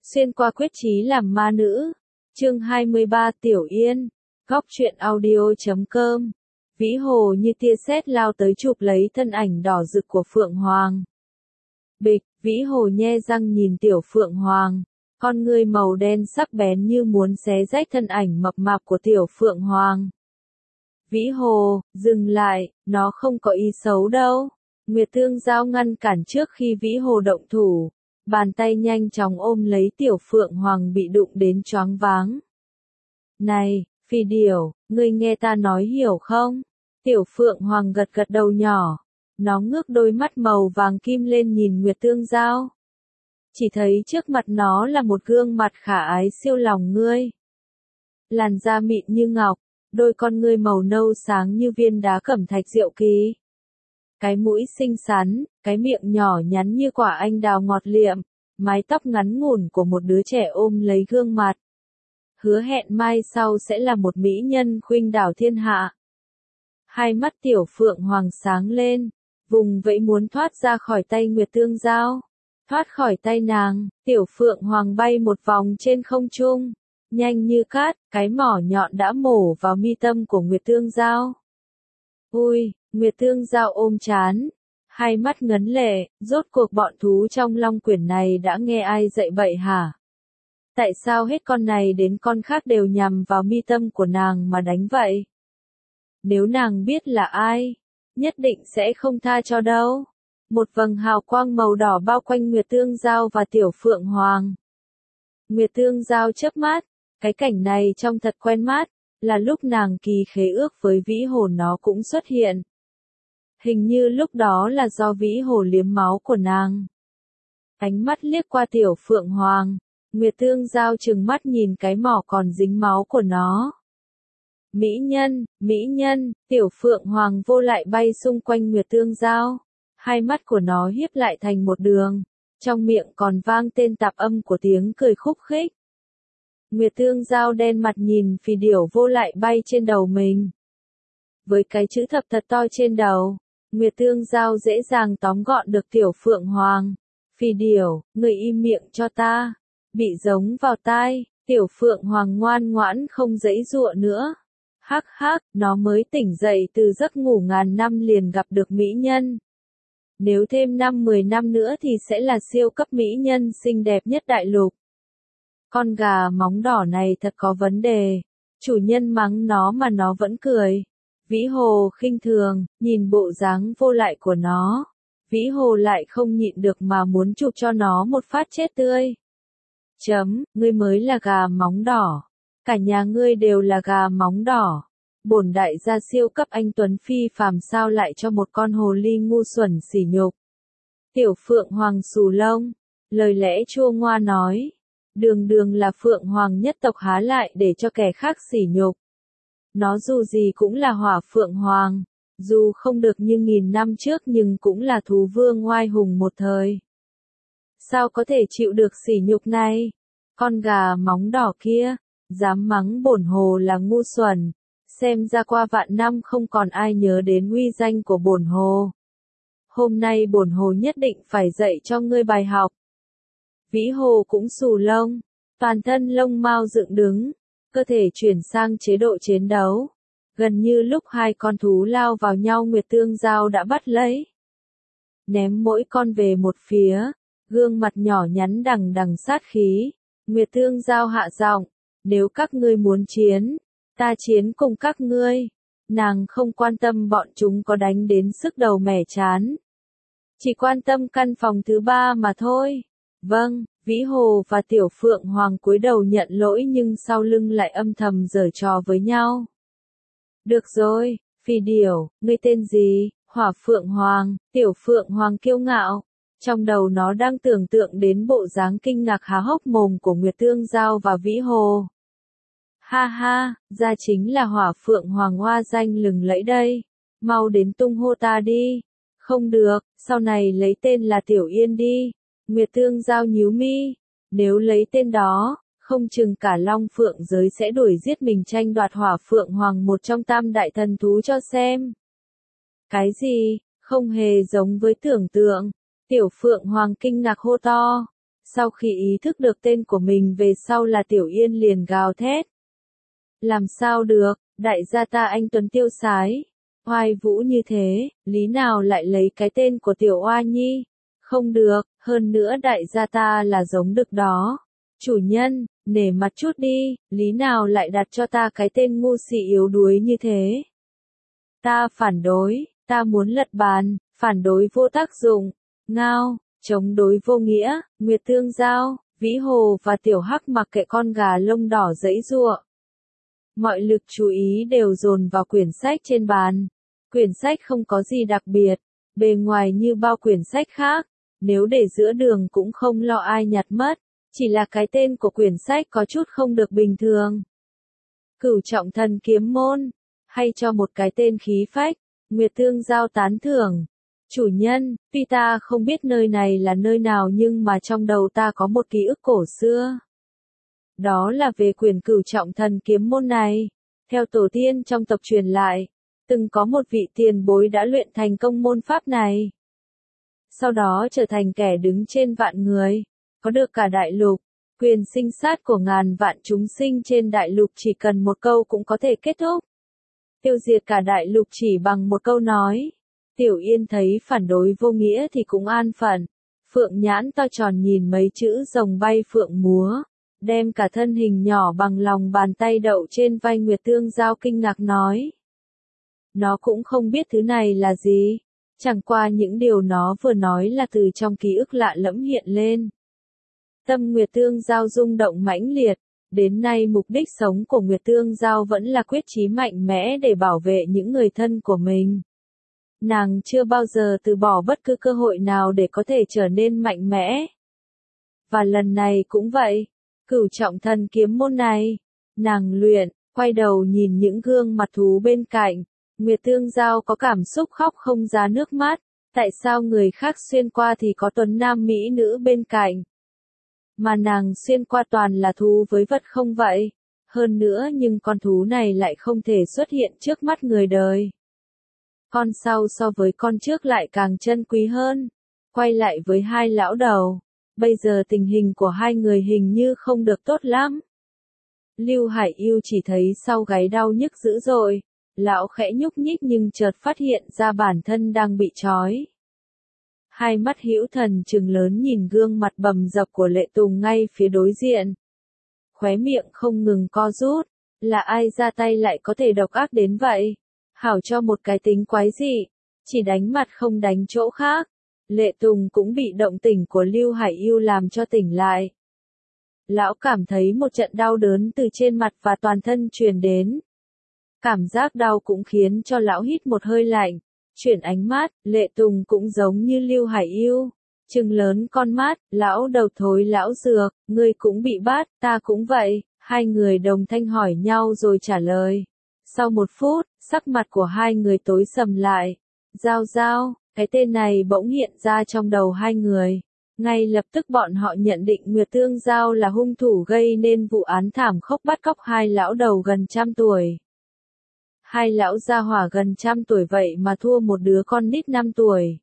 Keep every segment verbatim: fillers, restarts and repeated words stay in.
Xuyên qua quyết chí làm ma nữ. Chương hai mươi ba Tiểu Yên. Góc truyện audio.com. Vĩ Hồ như tia sét lao tới chụp lấy thân ảnh đỏ rực của Phượng Hoàng. Bịch, Vĩ Hồ nhe răng nhìn Tiểu Phượng Hoàng, con ngươi màu đen sắc bén như muốn xé rách thân ảnh mập mạp của Tiểu Phượng Hoàng. Vĩ Hồ, dừng lại, nó không có ý xấu đâu. Nguyệt Tương Giao ngăn cản trước khi Vĩ Hồ động thủ, bàn tay nhanh chóng ôm lấy Tiểu Phượng Hoàng bị đụng đến choáng váng. Này, Phi Điểu, ngươi nghe ta nói hiểu không? Tiểu Phượng Hoàng gật gật đầu nhỏ, nó ngước đôi mắt màu vàng kim lên nhìn Nguyệt Tương Giao. Chỉ thấy trước mặt nó là một gương mặt khả ái siêu lòng ngươi. Làn da mịn như ngọc, đôi con ngươi màu nâu sáng như viên đá cẩm thạch diệu kỳ. Cái mũi xinh xắn, cái miệng nhỏ nhắn như quả anh đào ngọt liệm, mái tóc ngắn ngủn của một đứa trẻ ôm lấy gương mặt. Hứa hẹn mai sau sẽ là một mỹ nhân khuynh đảo thiên hạ. Hai mắt Tiểu Phượng Hoàng sáng lên, vùng vẫy muốn thoát ra khỏi tay Nguyệt Tương Giao. Thoát khỏi tay nàng, Tiểu Phượng Hoàng bay một vòng trên không trung, nhanh như cát, cái mỏ nhọn đã mổ vào mi tâm của Nguyệt Tương Giao. Ui, Nguyệt Tương Giao ôm chán, hai mắt ngấn lệ, rốt cuộc bọn thú trong Long Quyển này đã nghe ai dạy bậy hả? Tại sao hết con này đến con khác đều nhằm vào mi tâm của nàng mà đánh vậy? Nếu nàng biết là ai, nhất định sẽ không tha cho đâu. Một vầng hào quang màu đỏ bao quanh Nguyệt Tương Giao và Tiểu Phượng Hoàng. Nguyệt Tương Giao chớp mắt, cái cảnh này trông thật quen mắt, là lúc nàng kỳ khế ước với Vĩ Hồ nó cũng xuất hiện. Hình như lúc đó là do Vĩ Hồ liếm máu của nàng. Ánh mắt liếc qua Tiểu Phượng Hoàng, Nguyệt Tương Giao trừng mắt nhìn cái mỏ còn dính máu của nó. Mỹ nhân, mỹ nhân, Tiểu Phượng Hoàng vô lại bay xung quanh Nguyệt Tương Giao. Hai mắt của nó hiếp lại thành một đường, trong miệng còn vang tên tạp âm của tiếng cười khúc khích. Nguyệt Tương Giao đen mặt nhìn Phì Điểu vô lại bay trên đầu mình. Với cái chữ thập thật to trên đầu, Nguyệt Tương Giao dễ dàng tóm gọn được Tiểu Phượng Hoàng. Phì Điểu, người im miệng cho ta. Bị giống vào tai, Tiểu Phượng Hoàng ngoan ngoãn không giãy giụa nữa. Hắc hắc, nó mới tỉnh dậy từ giấc ngủ ngàn năm liền gặp được mỹ nhân. Nếu thêm năm mười năm nữa thì sẽ là siêu cấp mỹ nhân xinh đẹp nhất đại lục. Con gà móng đỏ này thật có vấn đề. Chủ nhân mắng nó mà nó vẫn cười. Vĩ Hồ khinh thường, nhìn bộ dáng vô lại của nó. Vĩ Hồ lại không nhịn được mà muốn chụp cho nó một phát chết tươi. Chấm, ngươi mới là gà móng đỏ. Cả nhà ngươi đều là gà móng đỏ. Bổn đại gia siêu cấp anh Tuấn Phi phàm sao lại cho một con hồ ly ngu xuẩn sỉ nhục. Tiểu Phượng Hoàng xù lông, lời lẽ chua ngoa nói. Đường đường là Phượng Hoàng nhất tộc há lại để cho kẻ khác sỉ nhục. Nó dù gì cũng là Hỏa Phượng Hoàng, dù không được như nghìn năm trước nhưng cũng là thú vương oai hùng một thời. Sao có thể chịu được sỉ nhục này? Con gà móng đỏ kia, dám mắng bổn hồ là ngu xuẩn. Xem ra qua vạn năm không còn ai nhớ đến uy danh của bổn hồ. Hôm nay bổn hồ nhất định phải dạy cho ngươi bài học. Vĩ Hồ cũng xù lông, toàn thân lông mao dựng đứng, cơ thể chuyển sang chế độ chiến đấu. Gần như lúc hai con thú lao vào nhau Nguyệt Tương Giao đã bắt lấy. Ném mỗi con về một phía, gương mặt nhỏ nhắn đằng đằng sát khí. Nguyệt Tương Giao hạ giọng, nếu các ngươi muốn chiến, ta chiến cùng các ngươi. Nàng không quan tâm bọn chúng có đánh đến sức đầu mẻ chán. Chỉ quan tâm căn phòng thứ ba mà thôi. Vâng, Vĩ Hồ và Tiểu Phượng Hoàng cúi đầu nhận lỗi nhưng sau lưng lại âm thầm giở trò với nhau. Được rồi, Phi Điểu, ngươi tên gì? Hỏa Phượng Hoàng. Tiểu Phượng Hoàng kiêu ngạo. Trong đầu nó đang tưởng tượng đến bộ dáng kinh ngạc há hốc mồm của Nguyệt Tương Giao và Vĩ Hồ. Ha ha, ra chính là Hỏa Phượng Hoàng hoa danh lừng lẫy đây. Mau đến tung hô ta đi. Không được, sau này lấy tên là Tiểu Yên đi. Nguyệt Tương Giao nhíu mi. Nếu lấy tên đó, không chừng cả Long Phượng giới sẽ đuổi giết mình tranh đoạt Hỏa Phượng Hoàng một trong tam đại thần thú cho xem. Cái gì, không hề giống với tưởng tượng. Tiểu Phượng Hoàng kinh ngạc hô to. Sau khi ý thức được tên của mình về sau là Tiểu Yên liền gào thét. Làm sao được, đại gia ta anh tuấn tiêu sái, oai vũ như thế, lý nào lại lấy cái tên của Tiểu Oa Nhi? Không được, hơn nữa đại gia ta là giống đực đó. Chủ nhân, nể mặt chút đi, lý nào lại đặt cho ta cái tên ngu si yếu đuối như thế? Ta phản đối, ta muốn lật bàn, phản đối vô tác dụng, ngao, chống đối vô nghĩa, Nguyệt Tương Giao, Vĩ Hồ và Tiểu Hắc mặc kệ con gà lông đỏ giãy giụa. Mọi lực chú ý đều dồn vào quyển sách trên bàn. Quyển sách không có gì đặc biệt, bề ngoài như bao quyển sách khác, nếu để giữa đường cũng không lo ai nhặt mất, chỉ là cái tên của quyển sách có chút không được bình thường. Cửu Trọng Thần Kiếm Môn, hay cho một cái tên khí phách, Nguyệt Tương Giao tán thưởng. Chủ nhân, tuy ta không biết nơi này là nơi nào nhưng mà trong đầu ta có một ký ức cổ xưa. Đó là về quyển Cửu Trọng Thần Kiếm Môn này. Theo tổ tiên trong tộc truyền lại, từng có một vị tiền bối đã luyện thành công môn pháp này. Sau đó trở thành kẻ đứng trên vạn người, có được cả đại lục, quyền sinh sát của ngàn vạn chúng sinh trên đại lục chỉ cần một câu cũng có thể kết thúc. Tiêu diệt cả đại lục chỉ bằng một câu nói. Tiểu Yên thấy phản đối vô nghĩa thì cũng an phận. Phượng nhãn to tròn nhìn mấy chữ rồng bay phượng múa, đem cả thân hình nhỏ bằng lòng bàn tay đậu trên vai Nguyệt Tương Giao kinh ngạc nói. Nó cũng không biết thứ này là gì, chẳng qua những điều nó vừa nói là từ trong ký ức lạ lẫm hiện lên. Tâm Nguyệt Tương Giao rung động mãnh liệt, đến nay mục đích sống của Nguyệt Tương Giao vẫn là quyết chí mạnh mẽ để bảo vệ những người thân của mình. Nàng chưa bao giờ từ bỏ bất cứ cơ hội nào để có thể trở nên mạnh mẽ. Và lần này cũng vậy, Cửu Trọng Thần Kiếm Môn này, nàng luyện, quay đầu nhìn những gương mặt thú bên cạnh, Nguyệt Tương Giao có cảm xúc khóc không ra nước mắt, tại sao người khác xuyên qua thì có tuấn nam mỹ nữ bên cạnh, mà nàng xuyên qua toàn là thú với vật không vậy? Hơn nữa nhưng con thú này lại không thể xuất hiện trước mắt người đời. Con sau so với con trước lại càng chân quý hơn. Quay lại với hai lão đầu, bây giờ tình hình của hai người hình như không được tốt lắm. Lưu Hải Yêu chỉ thấy sau gáy đau nhức dữ dội, lão khẽ nhúc nhích nhưng chợt phát hiện ra bản thân đang bị trói. Hai mắt hữu thần trừng lớn nhìn gương mặt bầm dập của Lệ Tùng ngay phía đối diện. Khóe miệng không ngừng co rút, là ai ra tay lại có thể độc ác đến vậy? Hảo cho một cái tính quái dị, chỉ đánh mặt không đánh chỗ khác. Lệ Tùng cũng bị động tình của Lưu Hải Yêu làm cho tỉnh lại. Lão cảm thấy một trận đau đớn từ trên mặt và toàn thân truyền đến. Cảm giác đau cũng khiến cho lão hít một hơi lạnh. Chuyển ánh mắt, Lệ Tùng cũng giống như Lưu Hải Yêu. Trừng lớn con mắt, lão đầu thối lão dược, ngươi cũng bị bắt, ta cũng vậy. Hai người đồng thanh hỏi nhau rồi trả lời. Sau một phút, sắc mặt của hai người tối sầm lại. Giao Giao, cái tên này bỗng hiện ra trong đầu hai người. Ngay lập tức bọn họ nhận định Nguyệt Tương Giao là hung thủ gây nên vụ án thảm khốc bắt cóc hai lão đầu gần trăm tuổi. Hai lão gia hỏa gần trăm tuổi vậy mà thua một đứa con nít năm tuổi.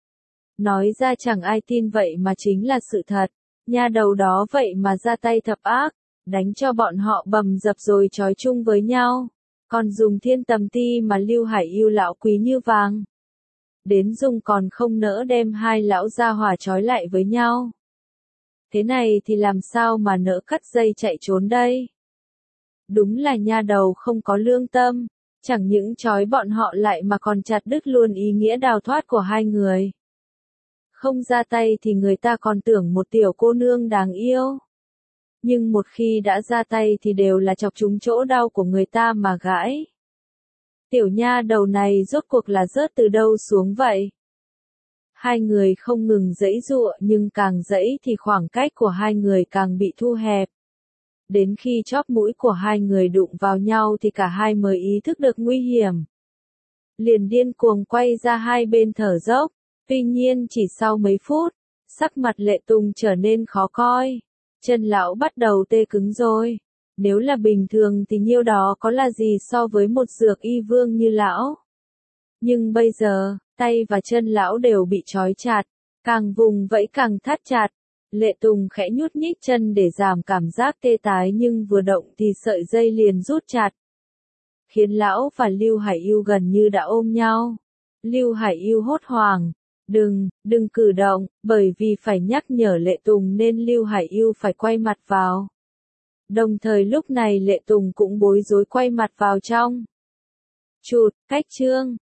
Nói ra chẳng ai tin vậy mà chính là sự thật. Nha đầu đó vậy mà ra tay thập ác, đánh cho bọn họ bầm dập rồi trói chung với nhau. Còn dùng thiên tầm ti mà Lưu Hải Yêu lão quý như vàng. Đến dùng còn không nỡ đem hai lão gia hỏa trói lại với nhau. Thế này thì làm sao mà nỡ cắt dây chạy trốn đây? Đúng là nha đầu không có lương tâm, chẳng những trói bọn họ lại mà còn chặt đứt luôn ý nghĩa đào thoát của hai người. Không ra tay thì người ta còn tưởng một tiểu cô nương đáng yêu. Nhưng một khi đã ra tay thì đều là chọc trúng chỗ đau của người ta mà gãi. Tiểu nha đầu này rốt cuộc là rớt từ đâu xuống vậy? Hai người không ngừng giãy giụa nhưng càng giãy thì khoảng cách của hai người càng bị thu hẹp. Đến khi chóp mũi của hai người đụng vào nhau thì cả hai mới ý thức được nguy hiểm. Liền điên cuồng quay ra hai bên thở dốc. Tuy nhiên chỉ sau mấy phút, sắc mặt Lệ Tùng trở nên khó coi. Chân lão bắt đầu tê cứng rồi. Nếu là bình thường thì nhiêu đó có là gì so với một dược y vương như lão. Nhưng bây giờ, tay và chân lão đều bị trói chặt, càng vùng vẫy càng thắt chặt. Lệ Tùng khẽ nhúc nhích chân để giảm cảm giác tê tái nhưng vừa động thì sợi dây liền rút chặt, khiến lão và Lưu Hải Yêu gần như đã ôm nhau. Lưu Hải Yêu hốt hoảng, đừng, đừng cử động, bởi vì phải nhắc nhở Lệ Tùng nên Lưu Hải Yêu phải quay mặt vào. Đồng thời lúc này Lệ Tùng cũng bối rối quay mặt vào trong. Chụt, cách chương.